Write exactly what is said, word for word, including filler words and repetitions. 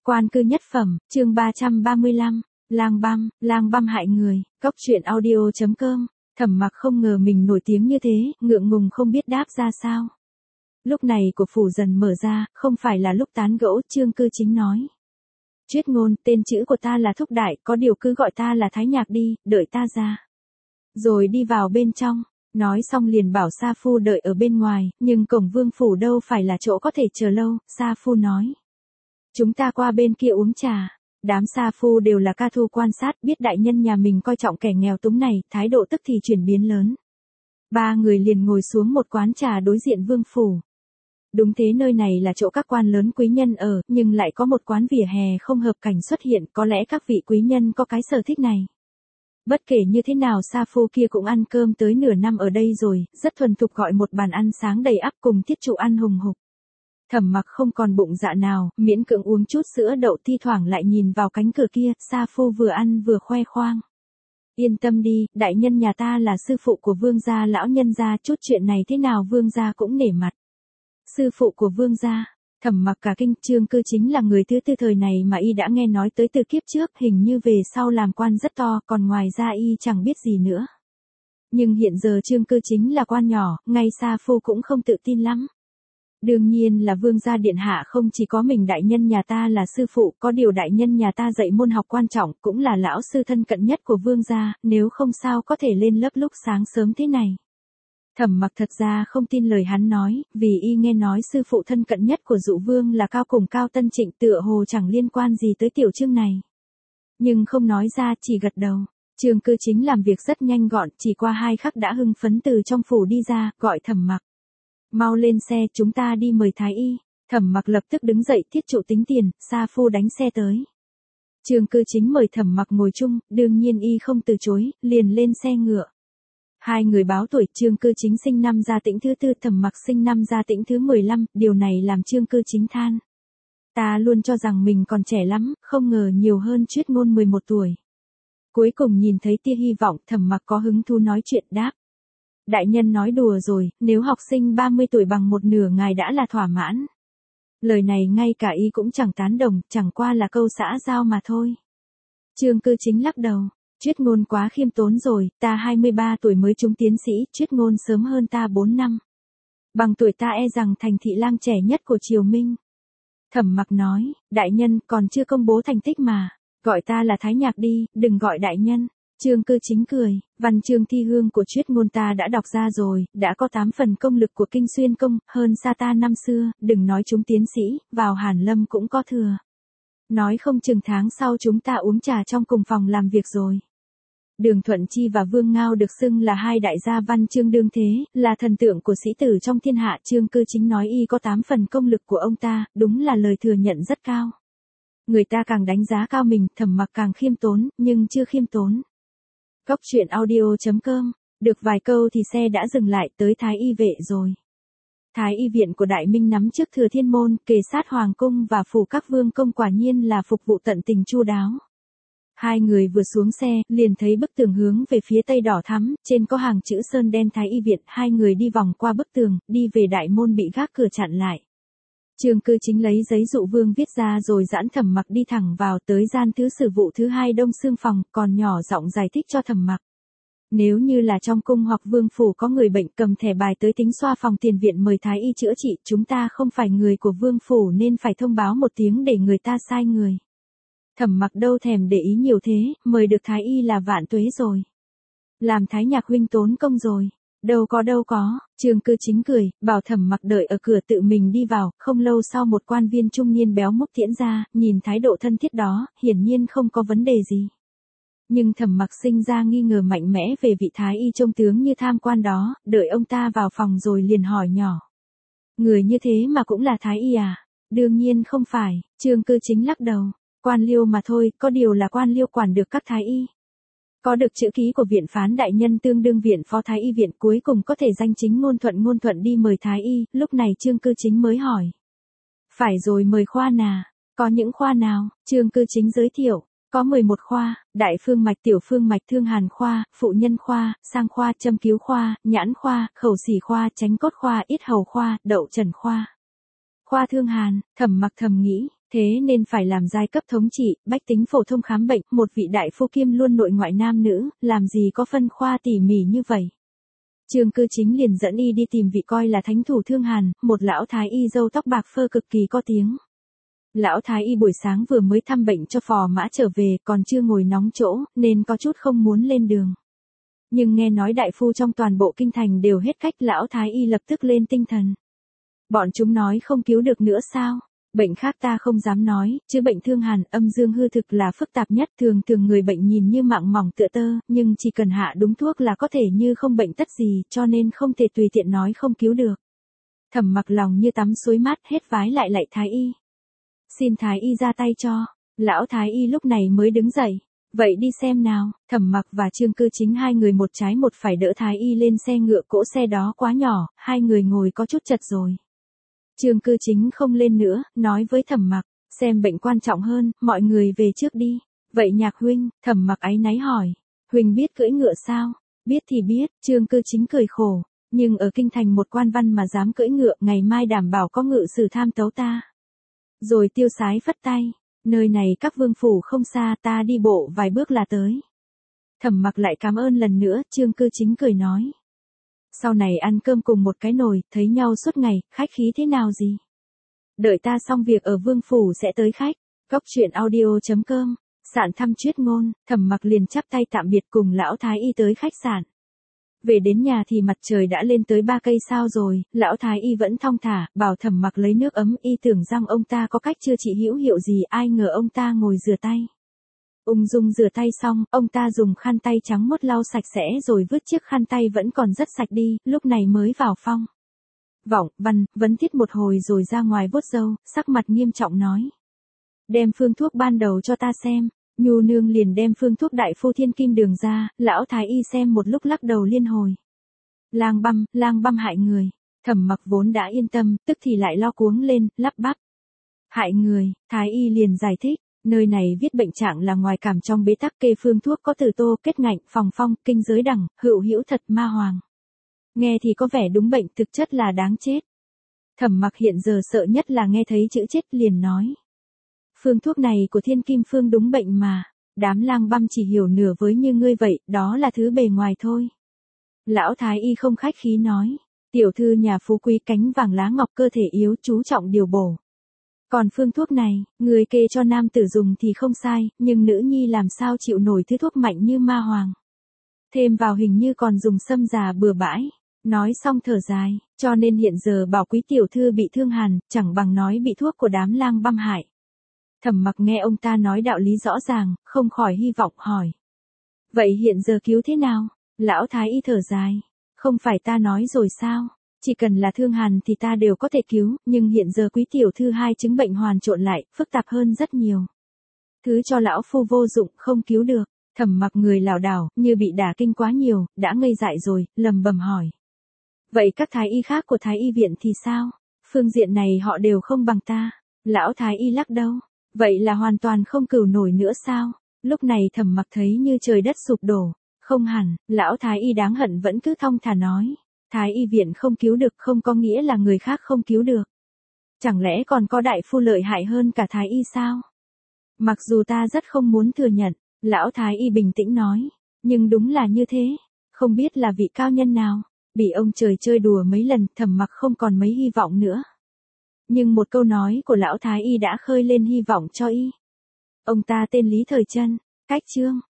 Quan cư nhất phẩm, chương ba trăm ba mươi lăm, lang băm, lang băm hại người, cốc truyện audio chấm com. Thẩm Mặc không ngờ mình nổi tiếng như thế, ngượng ngùng không biết đáp ra sao. Lúc này của phủ dần mở ra, không phải là lúc tán gẫu, Trương Cư Chính nói. Chuyết Ngôn, tên chữ của ta là Thúc Đại, có điều cứ gọi ta là Thái Nhạc đi, đợi ta ra. Rồi đi vào bên trong, nói xong liền bảo Sa Phu đợi ở bên ngoài, nhưng cổng vương phủ đâu phải là chỗ có thể chờ lâu, Sa Phu nói. Chúng ta qua bên kia uống trà. Đám Sa Phu đều là ca thu quan sát, biết đại nhân nhà mình coi trọng kẻ nghèo túng này, thái độ tức thì chuyển biến lớn. Ba người liền ngồi xuống một quán trà đối diện vương phủ. Đúng thế, nơi này là chỗ các quan lớn quý nhân ở, nhưng lại có một quán vỉa hè không hợp cảnh xuất hiện, có lẽ các vị quý nhân có cái sở thích này. Bất kể như thế nào, Sa Phu kia cũng ăn cơm tới nửa năm ở đây rồi, rất thuần thục gọi một bàn ăn sáng đầy ắp cùng thiết trụ ăn hùng hục. Thẩm Mặc không còn bụng dạ nào, miễn cưỡng uống chút sữa đậu, thi thoảng lại nhìn vào cánh cửa kia, Sa Phu vừa ăn vừa khoe khoang. Yên tâm đi, đại nhân nhà ta là sư phụ của vương gia lão nhân gia, chút chuyện này thế nào vương gia cũng nể mặt. Sư phụ của vương gia, Thẩm Mặc cả kinh, Trương Cư Chính là người thứ tư thời này mà y đã nghe nói tới từ kiếp trước, hình như về sau làm quan rất to, còn ngoài ra y chẳng biết gì nữa. Nhưng hiện giờ Trương Cư Chính là quan nhỏ, ngay Sa Phu cũng không tự tin lắm. Đương nhiên là vương gia điện hạ không chỉ có mình đại nhân nhà ta là sư phụ, có điều đại nhân nhà ta dạy môn học quan trọng, cũng là lão sư thân cận nhất của vương gia, nếu không sao có thể lên lớp lúc sáng sớm thế này. Thẩm Mặc thật ra không tin lời hắn nói, vì y nghe nói sư phụ thân cận nhất của Dụ Vương là Cao cùng Cao Tân Trịnh, tựa hồ chẳng liên quan gì tới tiểu Trương này. Nhưng không nói ra, chỉ gật đầu. Trương Cư Chính làm việc rất nhanh gọn, chỉ qua hai khắc đã hưng phấn từ trong phủ đi ra, gọi Thẩm Mặc. Mau lên xe, chúng ta đi mời thái y. Thẩm Mặc lập tức đứng dậy, thiết trụ tính tiền, Sa Phu đánh xe tới. Trương Cư Chính mời Thẩm Mặc ngồi chung, đương nhiên y không từ chối, liền lên xe ngựa. Hai người báo tuổi, Trương Cư Chính sinh năm Gia Tĩnh thứ tư, Thẩm Mặc sinh năm Gia Tĩnh thứ mười lăm, điều này làm Trương Cư Chính than. Ta luôn cho rằng mình còn trẻ lắm, không ngờ nhiều hơn Chuyết Ngôn mười một tuổi. Cuối cùng nhìn thấy tia hy vọng, Thẩm Mặc có hứng thú nói chuyện đáp. Đại nhân nói đùa rồi, nếu học sinh ba mươi tuổi bằng một nửa ngài đã là thỏa mãn. Lời này ngay cả y cũng chẳng tán đồng, chẳng qua là câu xã giao mà thôi. Trương Cư Chính lắc đầu, Chuyết Ngôn quá khiêm tốn rồi, ta hai mươi ba tuổi mới trúng tiến sĩ, Chuyết Ngôn sớm hơn ta bốn năm. Bằng tuổi ta e rằng thành thị lang trẻ nhất của Triều Minh. Thẩm Mặc nói, đại nhân còn chưa công bố thành tích mà, gọi ta là Thái Nhạc đi, đừng gọi đại nhân. Trương Cư Chính cười, văn chương thi hương của Chuyết Ngôn ta đã đọc ra rồi, đã có tám phần công lực của Kinh Xuyên Công, hơn xa ta năm xưa, đừng nói chúng tiến sĩ, vào Hàn Lâm cũng có thừa. Nói không chừng tháng sau chúng ta uống trà trong cùng phòng làm việc rồi. Đường Thuận Chi và Vương Ngao được xưng là hai đại gia văn chương đương thế, là thần tượng của sĩ tử trong thiên hạ. Trương Cư Chính nói y có tám phần công lực của ông ta, đúng là lời thừa nhận rất cao. Người ta càng đánh giá cao mình, Thẩm Mặc càng khiêm tốn, nhưng chưa khiêm tốn. Cốc truyện audio chấm com, được vài câu thì xe đã dừng lại, tới Thái Y vệ rồi. Thái Y viện của Đại Minh nắm trước Thừa Thiên Môn, kề sát Hoàng cung và phủ các vương công, quả nhiên là phục vụ tận tình chu đáo. Hai người vừa xuống xe, liền thấy bức tường hướng về phía tây đỏ thắm, trên có hàng chữ sơn đen Thái Y viện, hai người đi vòng qua bức tường, đi về đại môn bị gác cửa chặn lại. Trương Cư Chính lấy giấy dụ vương viết ra rồi giãn Thẩm Mặc đi thẳng vào tới gian thứ sử vụ thứ hai đông xương phòng, còn nhỏ giọng giải thích cho Thẩm Mặc. Nếu như là trong cung hoặc vương phủ có người bệnh cầm thẻ bài tới tính xoa phòng tiền viện mời thái y chữa trị, chúng ta không phải người của vương phủ nên phải thông báo một tiếng để người ta sai người. Thẩm Mặc đâu thèm để ý nhiều thế, mời được thái y là vạn tuế rồi. Làm Thái Nhạc huynh tốn công rồi. Đâu có đâu có, Trương Cư Chính cười, bảo Thẩm Mặc đợi ở cửa tự mình đi vào, không lâu sau một quan viên trung niên béo múc tiễn ra, nhìn thái độ thân thiết đó, hiển nhiên không có vấn đề gì. Nhưng Thẩm Mặc sinh ra nghi ngờ mạnh mẽ về vị thái y trông tướng như tham quan đó, đợi ông ta vào phòng rồi liền hỏi nhỏ. Người như thế mà cũng là thái y à? Đương nhiên không phải, Trương Cư Chính lắc đầu, quan liêu mà thôi, có điều là quan liêu quản được các thái y. Có được chữ ký của viện phán đại nhân tương đương viện phó thái y viện, cuối cùng có thể danh chính ngôn thuận ngôn thuận đi mời thái y, lúc này Trương Cư Chính mới hỏi. Phải rồi, mời khoa nào? Có những khoa nào? Trương Cư Chính giới thiệu, có mười một khoa, đại phương mạch, tiểu phương mạch, thương hàn khoa, phụ nhân khoa, sang khoa, châm cứu khoa, nhãn khoa, khẩu sỉ khoa, chánh cốt khoa, yết hầu khoa, đậu trần khoa. Khoa thương hàn, Thẩm Mặc thầm nghĩ, Thế nên phải làm giai cấp thống trị, bách tính phổ thông khám bệnh, một vị đại phu kiêm luôn nội ngoại nam nữ, làm gì có phân khoa tỉ mỉ như vậy. Trương Cư Chính liền dẫn y đi tìm vị coi là thánh thủ Thương Hàn, một lão thái y râu tóc bạc phơ cực kỳ có tiếng. Lão thái y buổi sáng vừa mới thăm bệnh cho phò mã trở về, còn chưa ngồi nóng chỗ, nên có chút không muốn lên đường. Nhưng nghe nói đại phu trong toàn bộ kinh thành đều hết cách, lão thái y lập tức lên tinh thần. Bọn chúng nói không cứu được nữa sao? Bệnh khác ta không dám nói, chứ bệnh Thương Hàn, âm dương hư thực là phức tạp nhất, thường thường người bệnh nhìn như mạng mỏng tựa tơ, nhưng chỉ cần hạ đúng thuốc là có thể như không bệnh tất gì, cho nên không thể tùy tiện nói không cứu được. Thẩm Mặc lòng như tắm suối mát, hết vái lại lạy thái y. Xin thái y ra tay cho. Lão thái y lúc này mới đứng dậy. Vậy đi xem nào. Thẩm Mặc và Trương Cư Chính hai người một trái một phải đỡ thái y lên xe ngựa, cỗ xe đó quá nhỏ, hai người ngồi có chút chật rồi. Trương Cư Chính không lên nữa, nói với Thẩm Mặc, xem bệnh quan trọng hơn, mọi người về trước đi. Vậy Nhạc huynh, Thẩm Mặc áy náy hỏi, huynh biết cưỡi ngựa sao? Biết thì biết, Trương Cư Chính cười khổ, nhưng ở kinh thành một quan văn mà dám cưỡi ngựa, ngày mai đảm bảo có ngự sử tham tấu ta. Rồi tiêu sái phất tay, nơi này các vương phủ không xa, ta đi bộ vài bước là tới. Thẩm Mặc lại cảm ơn lần nữa, Trương Cư Chính cười nói. Sau này ăn cơm cùng một cái nồi, thấy nhau suốt ngày, khách khí thế nào gì? Đợi ta xong việc ở vương phủ sẽ tới khách. Góc truyện audio chấm com, sạn thăm chuyết ngôn, Thẩm Mặc liền chắp tay tạm biệt cùng lão thái y tới khách sạn. Về đến nhà thì mặt trời đã lên tới ba cây sao rồi, lão thái y vẫn thong thả, bảo Thẩm Mặc lấy nước ấm, y tưởng rằng ông ta có cách chữa trị hữu hiệu gì, ai ngờ ông ta ngồi rửa tay. Ung dung rửa tay xong, ông ta dùng khăn tay trắng mốt lau sạch sẽ rồi vứt chiếc khăn tay vẫn còn rất sạch đi, lúc này mới vào phòng. Vọng, Văn, vấn thiết một hồi rồi ra ngoài vuốt râu, sắc mặt nghiêm trọng nói. Đem phương thuốc ban đầu cho ta xem. Nhu nương liền đem phương thuốc đại phu thiên kim đường ra, lão thái y xem một lúc lắc đầu liên hồi. Lang băm, lang băm hại người. Thẩm Mặc vốn đã yên tâm, tức thì lại lo cuống lên, lắp bắp. Hại người, thái y liền giải thích, nơi này viết bệnh trạng là ngoài cảm trong bế tắc, kê phương thuốc có từ tô, kết ngạnh, phòng phong, kinh giới đẳng, hữu hữu thật ma hoàng. Nghe thì có vẻ đúng bệnh, thực chất là đáng chết. Thẩm Mặc hiện giờ sợ nhất là nghe thấy chữ chết, liền nói. Phương thuốc này của thiên kim phương đúng bệnh mà, đám lang băm chỉ hiểu nửa với như ngươi vậy, đó là thứ bề ngoài thôi. Lão thái y không khách khí nói, tiểu thư nhà phú quý cánh vàng lá ngọc, cơ thể yếu, chú trọng điều bổ. Còn phương thuốc này, người kê cho nam tử dùng thì không sai, nhưng nữ nhi làm sao chịu nổi thứ thuốc mạnh như ma hoàng. Thêm vào hình như còn dùng sâm già bừa bãi. Nói xong thở dài, cho nên hiện giờ bảo quý tiểu thư bị Thương Hàn, chẳng bằng nói bị thuốc của đám lang băm hại. Thẩm Mặc nghe ông ta nói đạo lý rõ ràng, không khỏi hy vọng hỏi. Vậy hiện giờ cứu thế nào? Lão thái y thở dài. Không phải ta nói rồi sao? Chỉ cần là Thương Hàn thì ta đều có thể cứu, nhưng hiện giờ quý tiểu thư hai chứng bệnh hoàn trộn lại, phức tạp hơn rất nhiều. Thứ cho lão phu vô dụng, không cứu được. Thẩm Mặc người lảo đảo, như bị đả kinh quá nhiều, đã ngây dại rồi, lầm bầm hỏi. Vậy các thái y khác của thái y viện thì sao? Phương diện này họ đều không bằng ta. Lão thái y lắc đầu. Vậy là hoàn toàn không cửu nổi nữa sao? Lúc này Thẩm Mặc thấy như trời đất sụp đổ. Không hẳn, lão thái y đáng hận vẫn cứ thong thả nói. Thái y viện không cứu được không có nghĩa là người khác không cứu được. Chẳng lẽ còn có đại phu lợi hại hơn cả thái y sao? Mặc dù ta rất không muốn thừa nhận, lão thái y bình tĩnh nói. Nhưng đúng là như thế. Không biết là vị cao nhân nào. Bị ông trời chơi đùa mấy lần, Thẩm Mặc không còn mấy hy vọng nữa. Nhưng một câu nói của lão thái y đã khơi lên hy vọng cho y. Ông ta tên Lý Thời Trân, cách chương.